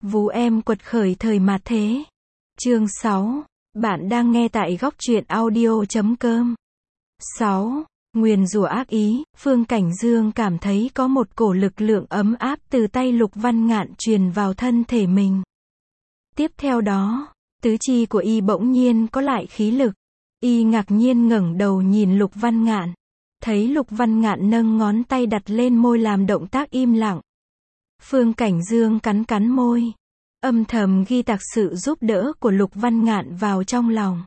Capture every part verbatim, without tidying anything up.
Vú em quật khởi thời mạt thế. Chương sáu. Bạn đang nghe tại góc truyện audio chấm com. sáu. Nguyền rủa ác ý, Phương Cảnh Dương cảm thấy có một cổ lực lượng ấm áp từ tay Lục Văn Ngạn truyền vào thân thể mình. Tiếp theo đó, tứ chi của y bỗng nhiên có lại khí lực. Y ngạc nhiên ngẩng đầu nhìn Lục Văn Ngạn. Thấy Lục Văn Ngạn nâng ngón tay đặt lên môi làm động tác im lặng. Phương Cảnh Dương cắn cắn môi. Âm thầm ghi tạc sự giúp đỡ của Lục Văn Ngạn vào trong lòng.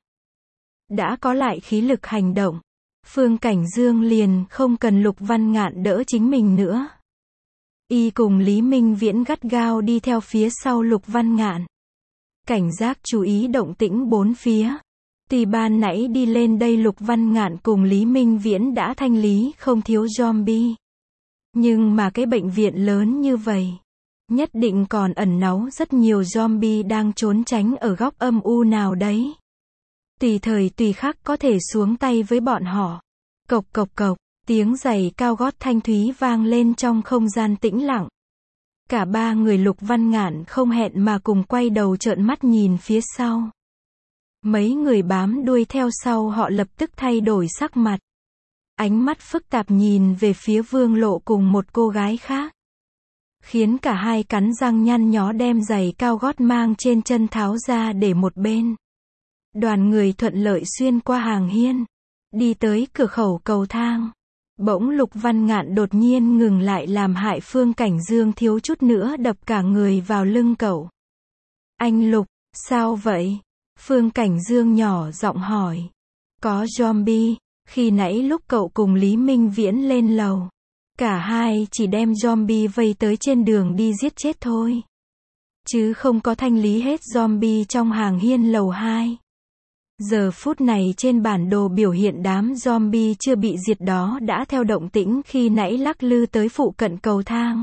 Đã có lại khí lực hành động, Phương Cảnh Dương liền không cần Lục Văn Ngạn đỡ chính mình nữa. Y cùng Lý Minh Viễn gắt gao đi theo phía sau Lục Văn Ngạn. Cảnh giác chú ý động tĩnh bốn phía. Tuy ban nãy đi lên đây Lục Văn Ngạn cùng Lý Minh Viễn đã thanh lý không thiếu zombie. Nhưng mà cái bệnh viện lớn như vậy, nhất định còn ẩn náu rất nhiều zombie đang trốn tránh ở góc âm u nào đấy. Tùy thời tùy khắc có thể xuống tay với bọn họ. Cộc cộc cộc, tiếng giày cao gót thanh thúy vang lên trong không gian tĩnh lặng. Cả ba người Lục Văn Ngạn không hẹn mà cùng quay đầu trợn mắt nhìn phía sau. Mấy người bám đuôi theo sau họ lập tức thay đổi sắc mặt. Ánh mắt phức tạp nhìn về phía Vương Lộ cùng một cô gái khác. Khiến cả hai cắn răng nhăn nhó đem giày cao gót mang trên chân tháo ra để một bên. Đoàn người thuận lợi xuyên qua hàng hiên. Đi tới cửa khẩu cầu thang. Bỗng Lục Văn Ngạn đột nhiên ngừng lại làm hại Phương Cảnh Dương thiếu chút nữa đập cả người vào lưng cậu. Anh Lục, sao vậy? Phương Cảnh Dương nhỏ giọng hỏi. Có zombie, khi nãy lúc cậu cùng Lý Minh Viễn lên lầu. Cả hai chỉ đem zombie vây tới trên đường đi giết chết thôi. Chứ không có thanh lý hết zombie trong hàng hiên lầu hai. Giờ phút này trên bản đồ biểu hiện đám zombie chưa bị diệt đó đã theo động tĩnh khi nãy lắc lư tới phụ cận cầu thang.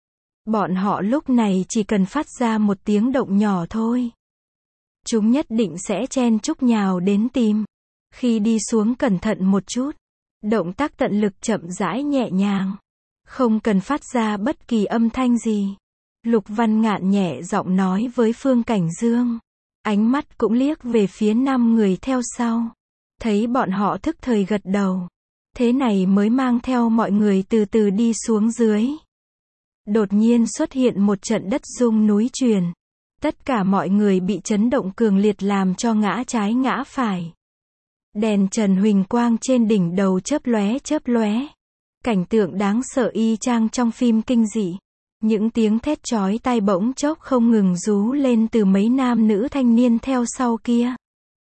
Bọn họ lúc này chỉ cần phát ra một tiếng động nhỏ thôi. Chúng nhất định sẽ chen chúc nhào đến tìm. Khi đi xuống cẩn thận một chút. Động tác tận lực chậm rãi nhẹ nhàng. Không cần phát ra bất kỳ âm thanh gì. Lục Văn Ngạn nhẹ giọng nói với Phương Cảnh Dương. Ánh mắt cũng liếc về phía năm người theo sau. Thấy bọn họ thức thời gật đầu. Thế này mới mang theo mọi người từ từ đi xuống dưới. Đột nhiên xuất hiện một trận đất rung núi chuyển. Tất cả mọi người bị chấn động cường liệt làm cho ngã trái ngã phải. Đèn trần huỳnh quang trên đỉnh đầu chớp lóe chớp lóe. Cảnh tượng đáng sợ y chang trong phim kinh dị. Những tiếng thét chói tai bỗng chốc không ngừng rú lên từ mấy nam nữ thanh niên theo sau kia.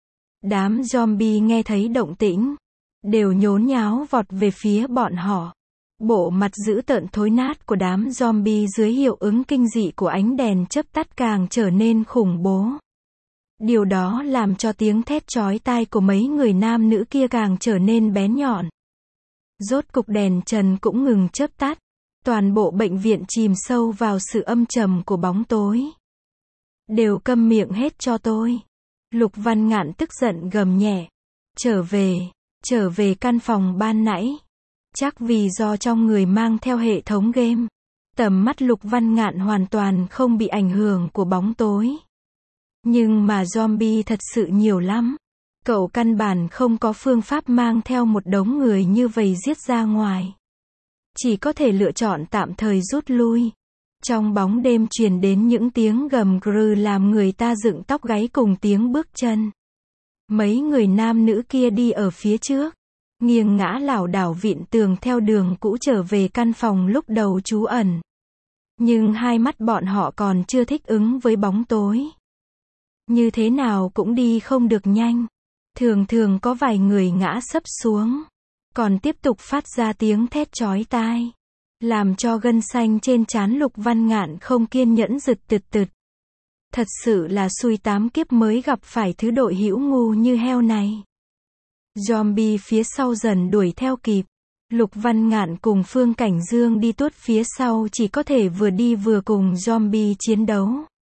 Đám zombie nghe thấy động tĩnh, đều nhốn nháo vọt về phía bọn họ. Bộ mặt dữ tợn thối nát của đám zombie dưới hiệu ứng kinh dị của ánh đèn chớp tắt càng trở nên khủng bố. Điều đó làm cho tiếng thét chói tai của mấy người nam nữ kia càng trở nên bén nhọn. Rốt cục đèn trần cũng ngừng chớp tắt. Toàn bộ bệnh viện chìm sâu vào sự âm trầm của bóng tối. Đều câm miệng hết cho tôi. Lục Văn Ngạn tức giận gầm nhẹ. Trở về, trở về căn phòng ban nãy. Chắc vì do trong người mang theo hệ thống game. Tầm mắt Lục Văn Ngạn hoàn toàn không bị ảnh hưởng của bóng tối. Nhưng mà zombie thật sự nhiều lắm. Cậu căn bản không có phương pháp mang theo một đống người như vậy giết ra ngoài. Chỉ có thể lựa chọn tạm thời rút lui. Trong bóng đêm truyền đến những tiếng gầm gừ làm người ta dựng tóc gáy cùng tiếng bước chân. Mấy người nam nữ kia đi ở phía trước. Nghiêng ngã lảo đảo vịn tường theo đường cũ trở về căn phòng lúc đầu trú ẩn. Nhưng hai mắt bọn họ còn chưa thích ứng với bóng tối. Như thế nào cũng đi không được nhanh. Thường thường có vài người ngã sấp xuống. Còn tiếp tục phát ra tiếng thét chói tai. Làm cho gân xanh trên trán Lục Văn Ngạn không kiên nhẫn rực tực tực. Thật sự là xui tám kiếp mới gặp phải thứ đội hữu ngu như heo này. Zombie phía sau dần đuổi theo kịp. Lục Văn Ngạn cùng Phương Cảnh Dương đi tuốt phía sau chỉ có thể vừa đi vừa cùng zombie chiến đấu.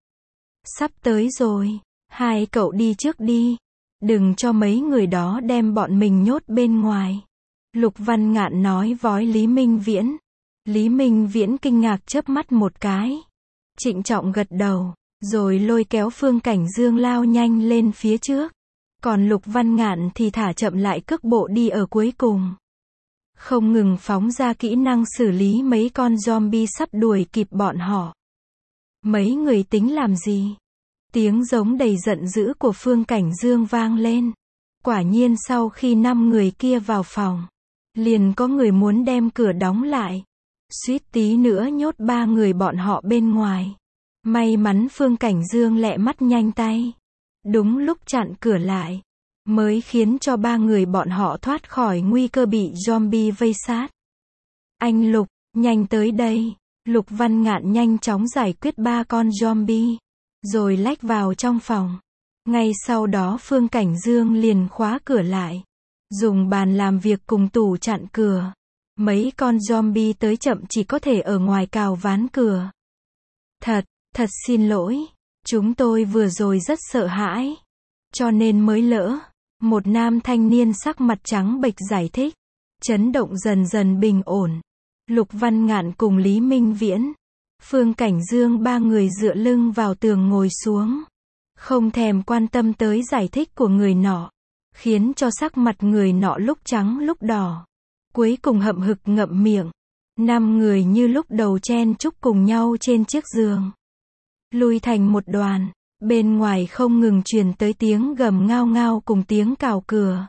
Sắp tới rồi. Hai cậu đi trước đi. Đừng cho mấy người đó đem bọn mình nhốt bên ngoài. Lục Văn Ngạn nói với Lý Minh Viễn. Lý Minh Viễn kinh ngạc chớp mắt một cái. Trịnh trọng gật đầu. rồi lôi kéo Phương Cảnh Dương lao nhanh lên phía trước. Còn Lục Văn Ngạn thì thả chậm lại cước bộ đi ở cuối cùng. Không ngừng phóng ra kỹ năng xử lý mấy con zombie sắp đuổi kịp bọn họ. Mấy người tính làm gì? Tiếng giống đầy giận dữ của Phương Cảnh Dương vang lên. Quả nhiên sau khi năm người kia vào phòng, liền có người muốn đem cửa đóng lại. Suýt tí nữa nhốt ba người bọn họ bên ngoài. May mắn Phương Cảnh Dương lẹ mắt nhanh tay. Đúng lúc chặn cửa lại, mới khiến cho ba người bọn họ thoát khỏi nguy cơ bị zombie vây sát. Anh Lục, nhanh tới đây. Lục Văn Ngạn nhanh chóng giải quyết ba con zombie, rồi lách vào trong phòng. Ngay sau đó Phương Cảnh Dương liền khóa cửa lại, dùng bàn làm việc cùng tủ chặn cửa. Mấy con zombie tới chậm chỉ có thể ở ngoài cào ván cửa. Thật, thật xin lỗi, chúng tôi vừa rồi rất sợ hãi, cho nên mới lỡ. Một nam thanh niên sắc mặt trắng bệch giải thích. Chấn động dần dần bình ổn. Lục Văn Ngạn cùng Lý Minh Viễn, Phương Cảnh Dương ba người dựa lưng vào tường ngồi xuống, không thèm quan tâm tới giải thích của người nọ, khiến cho sắc mặt người nọ lúc trắng lúc đỏ. Cuối cùng hậm hực ngậm miệng. Năm người như lúc đầu chen chúc cùng nhau trên chiếc giường, lui thành một đoàn. Bên ngoài không ngừng truyền tới tiếng gầm ngao ngao cùng tiếng cào cửa,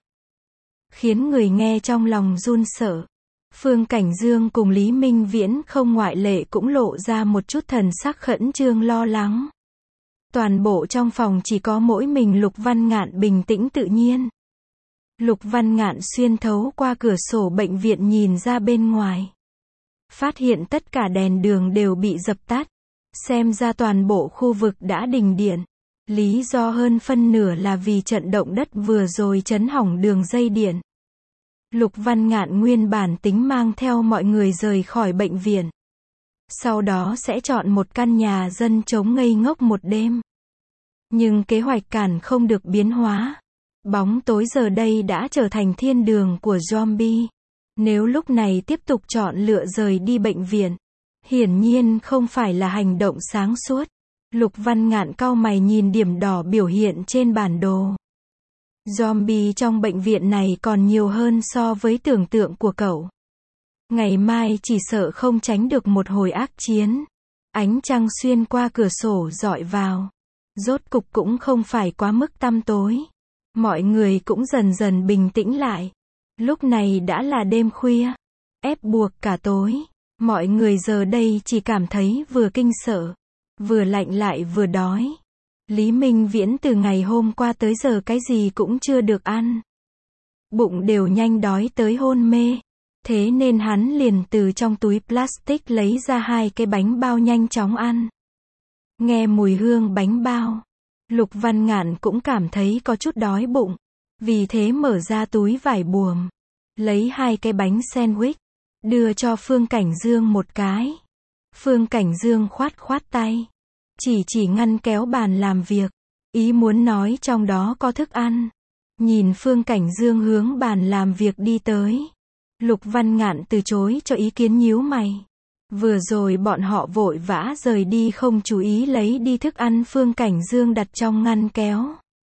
khiến người nghe trong lòng run sợ. Phương Cảnh Dương cùng Lý Minh Viễn không ngoại lệ cũng lộ ra một chút thần sắc khẩn trương lo lắng. Toàn bộ trong phòng chỉ có mỗi mình Lục Văn Ngạn bình tĩnh tự nhiên. Lục Văn Ngạn xuyên thấu qua cửa sổ bệnh viện nhìn ra bên ngoài, phát hiện tất cả đèn đường đều bị dập tắt. Xem ra toàn bộ khu vực đã đình điện. Lý do hơn phân nửa là vì trận động đất vừa rồi chấn hỏng đường dây điện. Lục Văn Ngạn nguyên bản tính mang theo mọi người rời khỏi bệnh viện, sau đó sẽ chọn một căn nhà dân trống ngây ngốc một đêm. Nhưng kế hoạch cản không được biến hóa. Bóng tối giờ đây đã trở thành thiên đường của zombie. Nếu lúc này tiếp tục chọn lựa rời đi bệnh viện, hiển nhiên không phải là hành động sáng suốt. Lục Văn Ngạn cau mày nhìn điểm đỏ biểu hiện trên bản đồ. Zombie trong bệnh viện này còn nhiều hơn so với tưởng tượng của cậu. Ngày mai chỉ sợ không tránh được một hồi ác chiến. Ánh trăng xuyên qua cửa sổ dọi vào. Rốt cục cũng không phải quá mức tăm tối. Mọi người cũng dần dần bình tĩnh lại. Lúc này đã là đêm khuya, ép buộc cả tối. Mọi người giờ đây chỉ cảm thấy vừa kinh sợ, vừa lạnh lại vừa đói. Lý Minh Viễn từ ngày hôm qua tới giờ cái gì cũng chưa được ăn. Bụng đều nhanh đói tới hôn mê. Thế nên hắn liền từ trong túi plastic lấy ra hai cái bánh bao nhanh chóng ăn. Nghe mùi hương bánh bao, Lục Văn Ngạn cũng cảm thấy có chút đói bụng. Vì thế mở ra túi vải buồm, lấy hai cái bánh sandwich, đưa cho Phương Cảnh Dương một cái. Phương Cảnh Dương khoát khoát tay, chỉ chỉ ngăn kéo bàn làm việc, ý muốn nói trong đó có thức ăn. Nhìn Phương Cảnh Dương hướng bàn làm việc đi tới, Lục Văn Ngạn từ chối cho ý kiến nhíu mày. Vừa rồi bọn họ vội vã rời đi không chú ý lấy đi thức ăn Phương Cảnh Dương đặt trong ngăn kéo.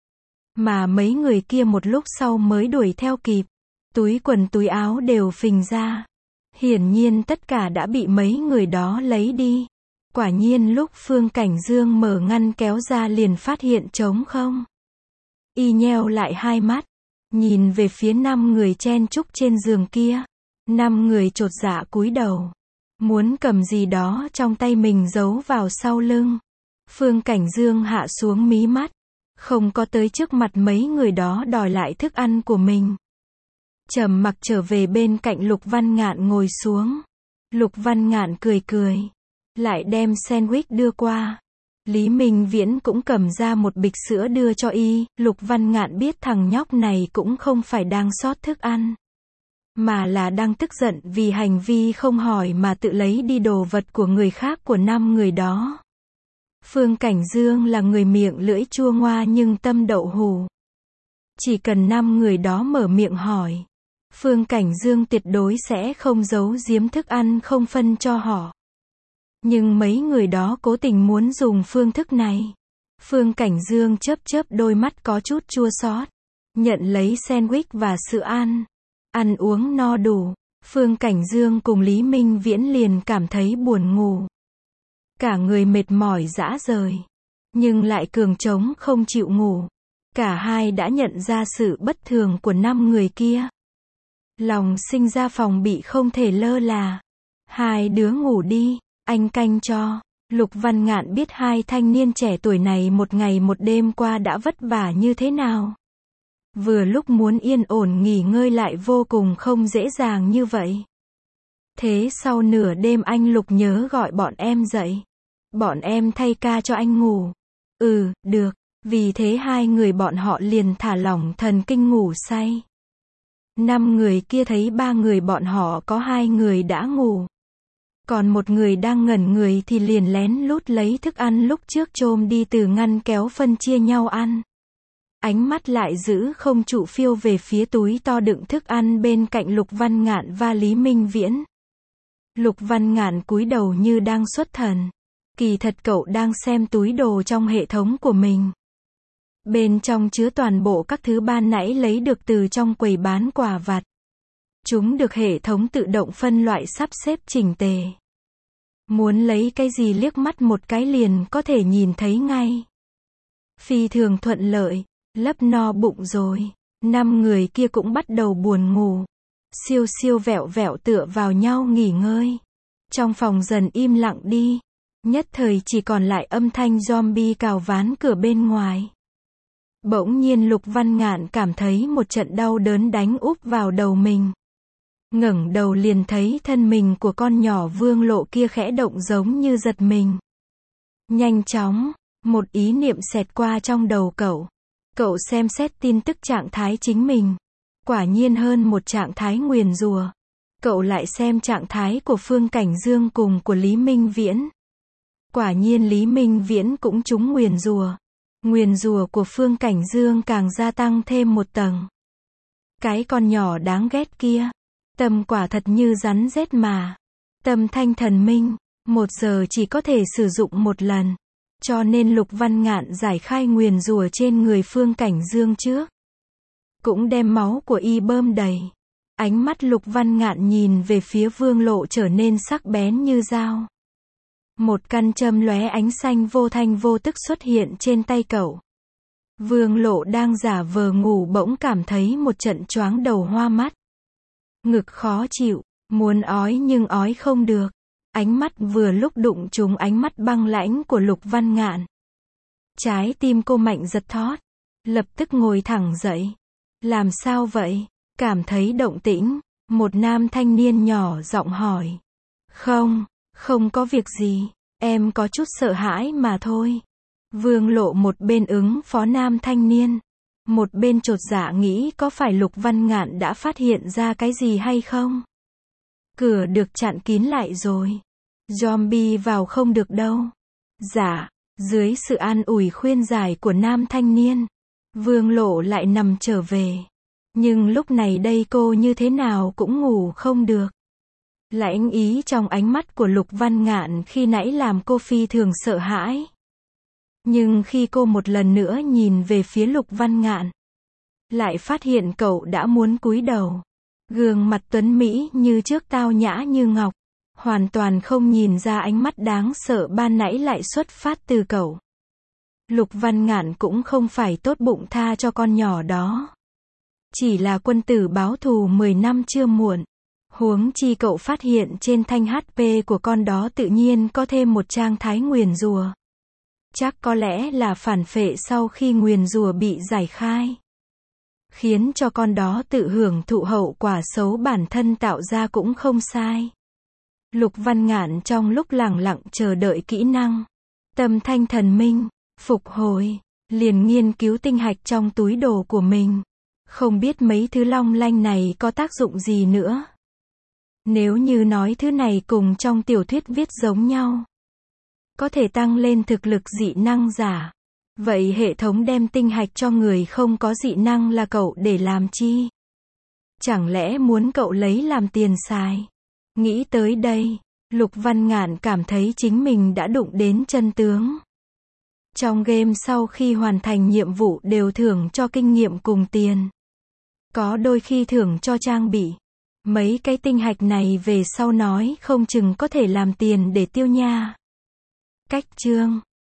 Mà mấy người kia một lúc sau mới đuổi theo kịp. Túi quần túi áo đều phình ra. Hiển nhiên tất cả đã bị mấy người đó lấy đi. Quả nhiên lúc Phương Cảnh Dương mở ngăn kéo ra liền phát hiện trống không. Y nheo lại hai mắt, nhìn về phía năm người chen chúc trên giường kia. Năm người chột dạ cúi đầu, muốn cầm gì đó trong tay mình giấu vào sau lưng. Phương Cảnh Dương hạ xuống mí mắt, không có tới trước mặt mấy người đó đòi lại thức ăn của mình. Trầm mặc trở về bên cạnh Lục Văn Ngạn ngồi xuống. Lục Văn Ngạn cười cười, lại đem sandwich đưa qua. Lý Minh Viễn cũng cầm ra một bịch sữa đưa cho y. Lục Văn Ngạn biết thằng nhóc này cũng không phải đang sót thức ăn, mà là đang tức giận vì hành vi không hỏi mà tự lấy đi đồ vật của người khác của năm người đó. Phương Cảnh Dương là người miệng lưỡi chua ngoa nhưng tâm đậu hù. Chỉ cần năm người đó mở miệng hỏi, Phương Cảnh Dương tuyệt đối sẽ không giấu giếm thức ăn không phân cho họ. Nhưng mấy người đó cố tình muốn dùng phương thức này. Phương Cảnh Dương chớp chớp đôi mắt có chút chua xót, nhận lấy sandwich và sữa ăn. Ăn uống no đủ, Phương Cảnh Dương cùng Lý Minh Viễn liền cảm thấy buồn ngủ. Cả người mệt mỏi rã rời, nhưng lại cường trống không chịu ngủ. Cả hai đã nhận ra sự bất thường của năm người kia. Lòng sinh ra phòng bị không thể lơ là. Hai đứa ngủ đi, anh canh cho. Lục Văn Ngạn biết hai thanh niên trẻ tuổi này một ngày một đêm qua đã vất vả như thế nào. Vừa lúc muốn yên ổn nghỉ ngơi lại vô cùng không dễ dàng như vậy. Thế sau nửa đêm anh Lục nhớ gọi bọn em dậy. Bọn em thay ca cho anh ngủ. Ừ, được. Vì thế hai người bọn họ liền thả lỏng thần kinh ngủ say. Năm người kia thấy ba người bọn họ có hai người đã ngủ. Còn một người đang ngẩn người thì liền lén lút lấy thức ăn lúc trước chôm đi từ ngăn kéo phân chia nhau ăn. Ánh mắt lại giữ không trụ phiêu về phía túi to đựng thức ăn bên cạnh Lục Văn Ngạn và Lý Minh Viễn. Lục Văn Ngạn cúi đầu như đang xuất thần. Kỳ thật cậu đang xem túi đồ trong hệ thống của mình. Bên trong chứa toàn bộ các thứ ban nãy lấy được từ trong quầy bán quà vặt. Chúng được hệ thống tự động phân loại sắp xếp chỉnh tề. Muốn lấy cái gì liếc mắt một cái liền có thể nhìn thấy ngay. Phi thường thuận lợi, lấp no bụng rồi. Năm người kia cũng bắt đầu buồn ngủ. Siêu siêu vẹo vẹo tựa vào nhau nghỉ ngơi. Trong phòng dần im lặng đi. Nhất thời chỉ còn lại âm thanh zombie cào ván cửa bên ngoài. Bỗng nhiên Lục Văn Ngạn cảm thấy một trận đau đớn đánh úp vào đầu mình. Ngẩng đầu liền thấy thân mình của con nhỏ Vương Lộ kia khẽ động giống như giật mình. Nhanh chóng, một ý niệm xẹt qua trong đầu cậu. Cậu xem xét tin tức trạng thái chính mình. Quả nhiên hơn một trạng thái nguyền rủa. Cậu lại xem trạng thái của Phương Cảnh Dương cùng của Lý Minh Viễn. Quả nhiên Lý Minh Viễn cũng trúng nguyền rủa. Nguyền rủa của Phương Cảnh Dương càng gia tăng thêm một tầng. Cái con nhỏ đáng ghét kia. Tâm quả thật như rắn rết mà. Tâm thanh thần minh, một giờ chỉ có thể sử dụng một lần. Cho nên Lục Văn Ngạn giải khai nguyền rủa trên người Phương Cảnh Dương trước. Cũng đem máu của y bơm đầy. Ánh mắt Lục Văn Ngạn nhìn về phía Vương Lộ trở nên sắc bén như dao. Một căn châm lóe ánh xanh vô thanh vô tức xuất hiện trên tay cậu. Vương Lộ đang giả vờ ngủ bỗng cảm thấy một trận choáng đầu hoa mắt. Ngực khó chịu, muốn ói nhưng ói không được. Ánh mắt vừa lúc đụng trúng ánh mắt băng lãnh của Lục Văn Ngạn. Trái tim cô mạnh giật thót. Lập tức ngồi thẳng dậy. Làm sao vậy? Cảm thấy động tĩnh. Một nam thanh niên nhỏ giọng hỏi. Không, không có việc gì. Em có chút sợ hãi mà thôi. Vương Lộ một bên ứng phó nam thanh niên. Một bên chột dạ nghĩ có phải Lục Văn Ngạn đã phát hiện ra cái gì hay không? Cửa được chặn kín lại rồi. Zombie vào không được đâu. Dạ, dưới sự an ủi khuyên giải của nam thanh niên, Vương Lộ lại nằm trở về. Nhưng lúc này đây cô như thế nào cũng ngủ không được. Lãnh ý trong ánh mắt của Lục Văn Ngạn khi nãy làm cô phi thường sợ hãi. Nhưng khi cô một lần nữa nhìn về phía Lục Văn Ngạn, lại phát hiện cậu đã muốn cúi đầu. Gương mặt tuấn mỹ như trước tao nhã như ngọc. Hoàn toàn không nhìn ra ánh mắt đáng sợ ban nãy lại xuất phát từ cậu. Lục Văn Ngạn cũng không phải tốt bụng tha cho con nhỏ đó. Chỉ là quân tử báo thù mười năm chưa muộn. Huống chi cậu phát hiện trên thanh hát pê của con đó tự nhiên có thêm một trạng thái nguyền rủa. Chắc có lẽ là phản phệ sau khi nguyền rủa bị giải khai. Khiến cho con đó tự hưởng thụ hậu quả xấu bản thân tạo ra cũng không sai. Lục Văn Ngạn trong lúc lẳng lặng chờ đợi kỹ năng tâm thanh thần minh phục hồi, liền nghiên cứu tinh hạch trong túi đồ của mình. Không biết mấy thứ long lanh này có tác dụng gì nữa. Nếu như nói thứ này cùng trong tiểu thuyết viết giống nhau, có thể tăng lên thực lực dị năng giả. Vậy hệ thống đem tinh hạch cho người không có dị năng là cậu để làm chi? Chẳng lẽ muốn cậu lấy làm tiền xài? Nghĩ tới đây, Lục Văn Ngạn cảm thấy chính mình đã đụng đến chân tướng. Trong game sau khi hoàn thành nhiệm vụ đều thưởng cho kinh nghiệm cùng tiền. Có đôi khi thưởng cho trang bị. Mấy cái tinh hạch này về sau nói không chừng có thể làm tiền để tiêu nha. Cách chương